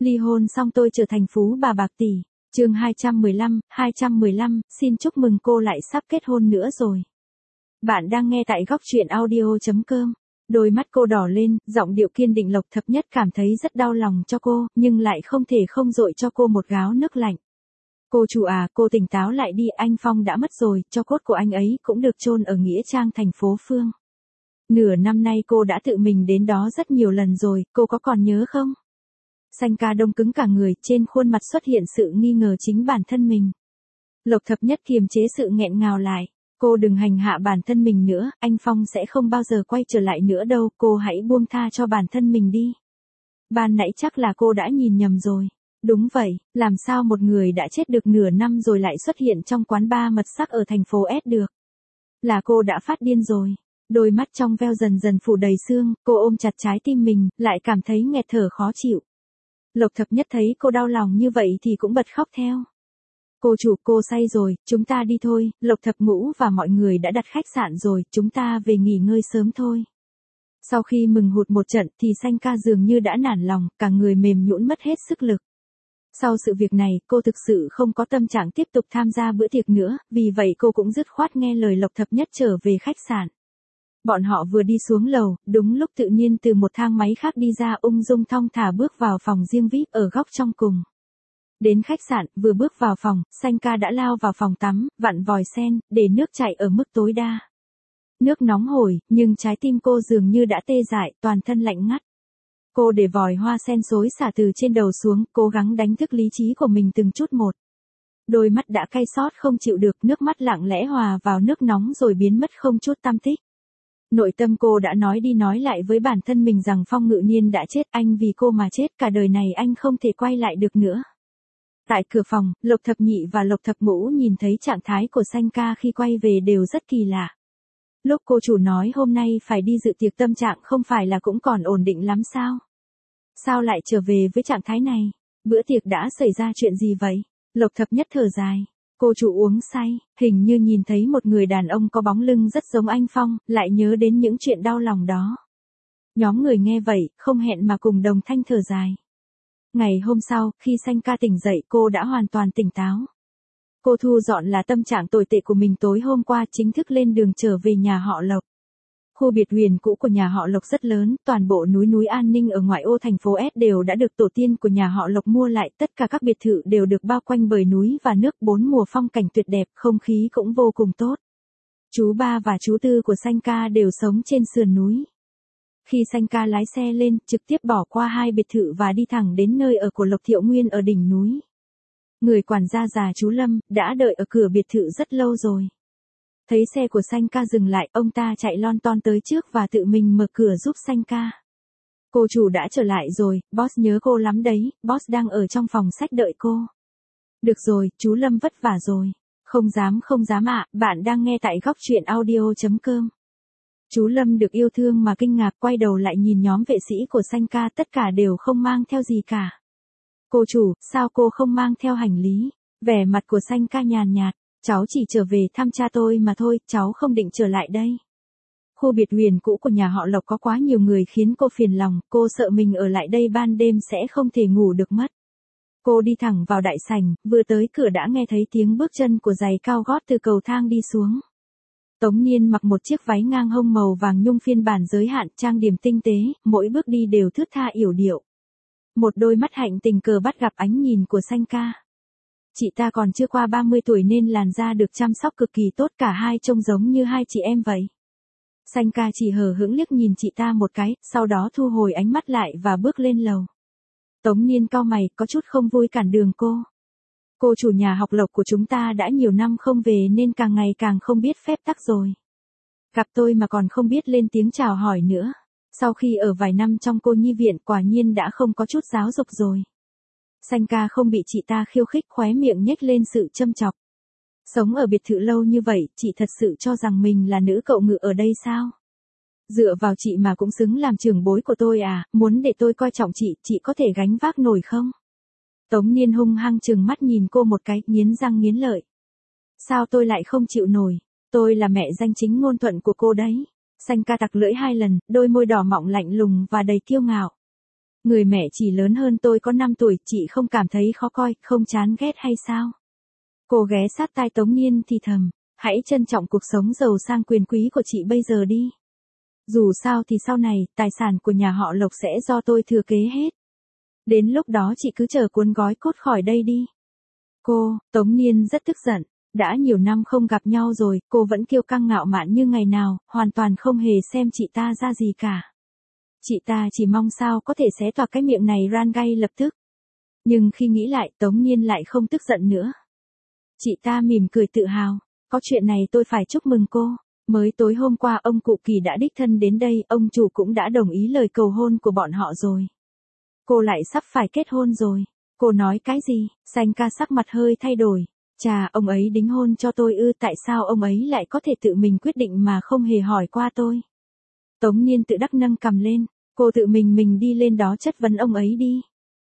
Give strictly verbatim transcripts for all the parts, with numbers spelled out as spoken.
Ly hôn xong tôi trở thành phú bà bạc tỷ. Chương hai trăm mười lăm, hai trăm mười lăm, xin chúc mừng cô lại sắp kết hôn nữa rồi. Bạn đang nghe tại góc truyện audio chấm com. Đôi mắt cô đỏ lên, giọng điệu kiên định. Lộc Thập Nhất cảm thấy rất đau lòng cho cô, nhưng lại không thể không dội cho cô một gáo nước lạnh. Cô chủ à, cô tỉnh táo lại đi, anh Phong đã mất rồi, tro cốt của anh ấy cũng được chôn ở nghĩa trang thành phố Phương. Nửa năm nay cô đã tự mình đến đó rất nhiều lần rồi, cô có còn nhớ không? Sanh ca đông cứng cả người, trên khuôn mặt xuất hiện sự nghi ngờ chính bản thân mình. Lộc Thập Nhất kiềm chế sự nghẹn ngào lại. Cô đừng hành hạ bản thân mình nữa, anh Phong sẽ không bao giờ quay trở lại nữa đâu, cô hãy buông tha cho bản thân mình đi. Ban nãy chắc là cô đã nhìn nhầm rồi. Đúng vậy, làm sao một người đã chết được nửa năm rồi lại xuất hiện trong quán bar mật sắc ở thành phố S được? Là cô đã phát điên rồi. Đôi mắt trong veo dần dần phủ đầy sương, cô ôm chặt trái tim mình, lại cảm thấy nghẹt thở khó chịu. Lộc Thập Nhất thấy cô đau lòng như vậy thì cũng bật khóc theo. Cô chủ, cô say rồi, chúng ta đi thôi, Lộc Thập Ngũ và mọi người đã đặt khách sạn rồi, chúng ta về nghỉ ngơi sớm thôi. Sau khi mừng hụt một trận thì Sanh ca dường như đã nản lòng, cả người mềm nhũn mất hết sức lực. Sau sự việc này, cô thực sự không có tâm trạng tiếp tục tham gia bữa tiệc nữa, vì vậy cô cũng dứt khoát nghe lời Lộc Thập Nhất trở về khách sạn. Bọn họ vừa đi xuống lầu, đúng lúc tự nhiên từ một thang máy khác đi ra, ung dung thong thả bước vào phòng riêng vi ai pi ở góc trong cùng. Đến khách sạn, vừa bước vào phòng, Sanh ca đã lao vào phòng tắm, vặn vòi sen, để nước chảy ở mức tối đa. Nước nóng hổi, nhưng trái tim cô dường như đã tê dại, toàn thân lạnh ngắt. Cô để vòi hoa sen xối xả từ trên đầu xuống, cố gắng đánh thức lý trí của mình từng chút một. Đôi mắt đã cay xót không chịu được, nước mắt lặng lẽ hòa vào nước nóng rồi biến mất không chút tăm tích. Nội tâm cô đã nói đi nói lại với bản thân mình rằng Phong Ngự Niên đã chết, anh vì cô mà chết, cả đời này anh không thể quay lại được nữa. Tại cửa phòng, Lộc Thập Nhị và Lộc Thập Ngũ nhìn thấy trạng thái của Sanh ca khi quay về đều rất kỳ lạ. Lúc cô chủ nói hôm nay phải đi dự tiệc tâm trạng không phải là cũng còn ổn định lắm sao? Sao lại trở về với trạng thái này? Bữa tiệc đã xảy ra chuyện gì vậy? Lộc Thập Nhất thở dài. Cô chủ uống say, hình như nhìn thấy một người đàn ông có bóng lưng rất giống anh Phong, lại nhớ đến những chuyện đau lòng đó. Nhóm người nghe vậy, không hẹn mà cùng đồng thanh thở dài. Ngày hôm sau, khi Sanh ca tỉnh dậy cô đã hoàn toàn tỉnh táo. Cô thu dọn là tâm trạng tồi tệ của mình tối hôm qua, chính thức lên đường trở về nhà họ Lộc. Khu biệt huyền cũ của nhà họ Lộc rất lớn, toàn bộ núi núi an ninh ở ngoại ô thành phố S đều đã được tổ tiên của nhà họ Lộc mua lại, tất cả các biệt thự đều được bao quanh bởi núi và nước, bốn mùa phong cảnh tuyệt đẹp, không khí cũng vô cùng tốt. Chú ba và chú tư của Sanh ca đều sống trên sườn núi. Khi Sanh ca lái xe lên, trực tiếp bỏ qua hai biệt thự và đi thẳng đến nơi ở của Lộc Thiệu Nguyên ở đỉnh núi. Người quản gia già chú Lâm, đã đợi ở cửa biệt thự rất lâu rồi. Thấy xe của Sanh ca dừng lại, ông ta chạy lon ton tới trước và tự mình mở cửa giúp Sanh ca. Cô chủ đã trở lại rồi, boss nhớ cô lắm đấy, boss đang ở trong phòng sách đợi cô. Được rồi, chú Lâm vất vả rồi. Không dám không dám ạ, bạn đang nghe tại góc truyện audio chấm com. Chú Lâm được yêu thương mà kinh ngạc, quay đầu lại nhìn nhóm vệ sĩ của Sanh ca, tất cả đều không mang theo gì cả. Cô chủ, sao cô không mang theo hành lý? Vẻ mặt của Sanh ca nhàn nhạt. Cháu chỉ trở về thăm cha tôi mà thôi, cháu không định trở lại đây. Khu biệt huyền cũ của nhà họ Lộc có quá nhiều người khiến cô phiền lòng, cô sợ mình ở lại đây ban đêm sẽ không thể ngủ được mất. Cô đi thẳng vào đại sảnh, vừa tới cửa đã nghe thấy tiếng bước chân của giày cao gót từ cầu thang đi xuống. Tống Niên mặc một chiếc váy ngang hông màu vàng nhung phiên bản giới hạn, trang điểm tinh tế, mỗi bước đi đều thướt tha yểu điệu. Một đôi mắt hạnh tình cờ bắt gặp ánh nhìn của Sanh ca. Chị ta còn chưa qua ba mươi tuổi nên làn da được chăm sóc cực kỳ tốt, cả hai trông giống như hai chị em vậy. Sanh ca chỉ hờ hững liếc nhìn chị ta một cái, sau đó thu hồi ánh mắt lại và bước lên lầu. Tống Niên cau mày, có chút không vui cản đường cô. Cô chủ nhà học Lộc của chúng ta đã nhiều năm không về nên càng ngày càng không biết phép tắc rồi. Gặp tôi mà còn không biết lên tiếng chào hỏi nữa. Sau khi ở vài năm trong cô nhi viện quả nhiên đã không có chút giáo dục rồi. Sanh ca không bị chị ta khiêu khích, khóe miệng nhếch lên sự châm chọc. Sống ở biệt thự lâu như vậy, chị thật sự cho rằng mình là nữ cậu ngự ở đây sao? Dựa vào chị mà cũng xứng làm trưởng bối của tôi à, muốn để tôi coi trọng chị, chị có thể gánh vác nổi không? Tống Niên hung hăng trừng mắt nhìn cô một cái, nghiến răng nghiến lợi. Sao tôi lại không chịu nổi, tôi là mẹ danh chính ngôn thuận của cô đấy. Sanh ca tặc lưỡi hai lần, đôi môi đỏ mọng lạnh lùng và đầy kiêu ngạo. Người mẹ chỉ lớn hơn tôi có năm tuổi, chị không cảm thấy khó coi, không chán ghét hay sao? Cô ghé sát tai Tống Niên thì thầm, hãy trân trọng cuộc sống giàu sang quyền quý của chị bây giờ đi. Dù sao thì sau này, tài sản của nhà họ Lộc sẽ do tôi thừa kế hết. Đến lúc đó chị cứ chờ cuốn gói cốt khỏi đây đi. Cô, Tống Niên rất tức giận. Đã nhiều năm không gặp nhau rồi, cô vẫn kiêu căng ngạo mạn như ngày nào, hoàn toàn không hề xem chị ta ra gì cả. Chị ta chỉ mong sao có thể xé toạc cái miệng này ran ngay lập tức. Nhưng khi nghĩ lại, Tống Niên lại không tức giận nữa. Chị ta mỉm cười tự hào, có chuyện này tôi phải chúc mừng cô. Mới tối hôm qua ông cụ Kỳ đã đích thân đến đây, ông chủ cũng đã đồng ý lời cầu hôn của bọn họ rồi. Cô lại sắp phải kết hôn rồi. Cô nói cái gì? Sanh ca sắc mặt hơi thay đổi. Chà, ông ấy đính hôn cho tôi ư, tại sao ông ấy lại có thể tự mình quyết định mà không hề hỏi qua tôi? Tống Niên tự đắc nâng cằm lên, cô tự mình mình đi lên đó chất vấn ông ấy đi.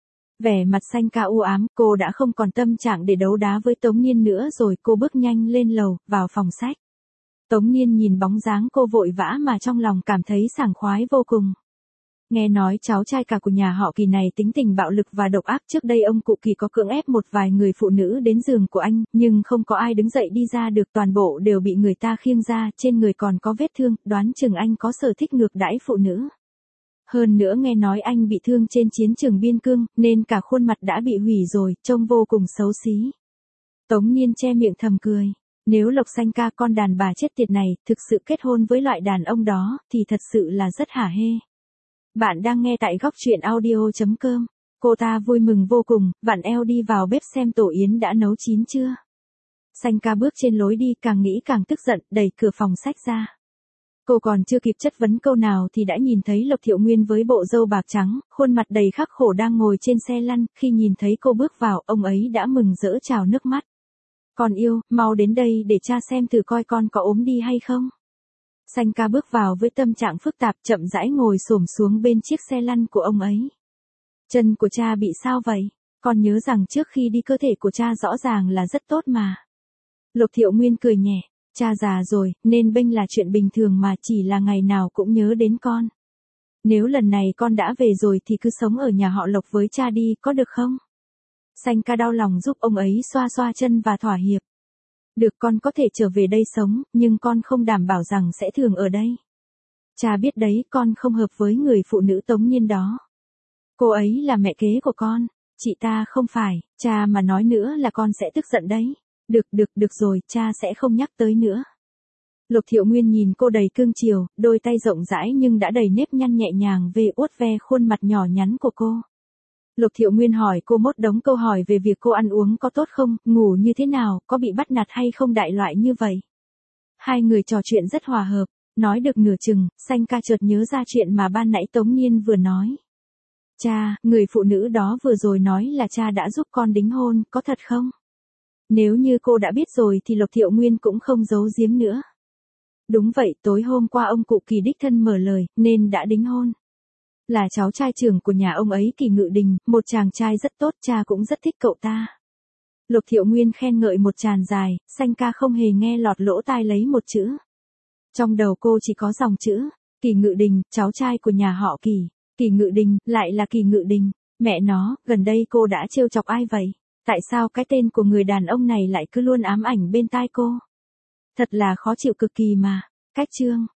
Vẻ mặt Sanh ca u ám, cô đã không còn tâm trạng để đấu đá với Tống Niên nữa rồi, cô bước nhanh lên lầu, vào phòng sách. Tống Niên nhìn bóng dáng cô vội vã mà trong lòng cảm thấy sảng khoái vô cùng. Nghe nói cháu trai cả của nhà họ Kỳ này tính tình bạo lực và độc ác, trước đây ông cụ Kỳ có cưỡng ép một vài người phụ nữ đến giường của anh, nhưng không có ai đứng dậy đi ra được, toàn bộ đều bị người ta khiêng ra, trên người còn có vết thương, đoán chừng anh có sở thích ngược đãi phụ nữ. Hơn nữa nghe nói anh bị thương trên chiến trường biên cương, nên cả khuôn mặt đã bị hủy rồi, trông vô cùng xấu xí. Tống Niên che miệng thầm cười. Nếu Lộc Sanh ca con đàn bà chết tiệt này, thực sự kết hôn với loại đàn ông đó, thì thật sự là rất hả hê. Bạn đang nghe tại góc truyện audio chấm com. Cô ta vui mừng vô cùng, vặn eo đi vào bếp xem tổ yến đã nấu chín chưa. Sanh ca bước trên lối đi, càng nghĩ càng tức giận, đẩy cửa phòng sách ra. Cô còn chưa kịp chất vấn câu nào thì đã nhìn thấy Lộc Thiệu Nguyên với bộ râu bạc trắng, khuôn mặt đầy khắc khổ đang ngồi trên xe lăn, khi nhìn thấy cô bước vào, ông ấy đã mừng rỡ trào nước mắt. Con yêu, mau đến đây để cha xem thử coi con có ốm đi hay không. Sanh ca bước vào với tâm trạng phức tạp, chậm rãi ngồi xổm xuống bên chiếc xe lăn của ông ấy. Chân của cha bị sao vậy? Con nhớ rằng trước khi đi cơ thể của cha rõ ràng là rất tốt mà. Lộc Thiệu Nguyên cười nhẹ, cha già rồi, nên bênh là chuyện bình thường mà, chỉ là ngày nào cũng nhớ đến con. Nếu lần này con đã về rồi thì cứ sống ở nhà họ Lộc với cha đi, có được không? Sanh ca đau lòng giúp ông ấy xoa xoa chân và thỏa hiệp. Được, con có thể trở về đây sống, nhưng con không đảm bảo rằng sẽ thường ở đây. Cha biết đấy, con không hợp với người phụ nữ Tống Niên đó. Cô ấy là mẹ kế của con, chị ta không phải, cha mà nói nữa là con sẽ tức giận đấy. Được, được, được rồi, cha sẽ không nhắc tới nữa. Lộc Thiệu Nguyên nhìn cô đầy cương chiều, đôi tay rộng rãi nhưng đã đầy nếp nhăn nhẹ nhàng về uốt ve khuôn mặt nhỏ nhắn của cô. Lộc Thiệu Nguyên hỏi cô một đống câu hỏi về việc cô ăn uống có tốt không, ngủ như thế nào, có bị bắt nạt hay không, đại loại như vậy. Hai người trò chuyện rất hòa hợp, nói được nửa chừng, Sanh ca chợt nhớ ra chuyện mà ban nãy Tống Niên vừa nói. Cha, người phụ nữ đó vừa rồi nói là cha đã giúp con đính hôn, có thật không? Nếu như cô đã biết rồi thì Lộc Thiệu Nguyên cũng không giấu giếm nữa. Đúng vậy, tối hôm qua ông cụ Kỳ đích thân mở lời, nên đã đính hôn. Là cháu trai trưởng của nhà ông ấy, Kỳ Ngự Đình, một chàng trai rất tốt, cha cũng rất thích cậu ta. Lộc Thiệu Nguyên khen ngợi một tràng dài, Sanh ca không hề nghe lọt lỗ tai lấy một chữ. Trong đầu cô chỉ có dòng chữ, Kỳ Ngự Đình, cháu trai của nhà họ Kỳ. Kỳ Ngự Đình, lại là Kỳ Ngự Đình. Mẹ nó, gần đây cô đã trêu chọc ai vậy? Tại sao cái tên của người đàn ông này lại cứ luôn ám ảnh bên tai cô? Thật là khó chịu cực kỳ mà. Cách chương.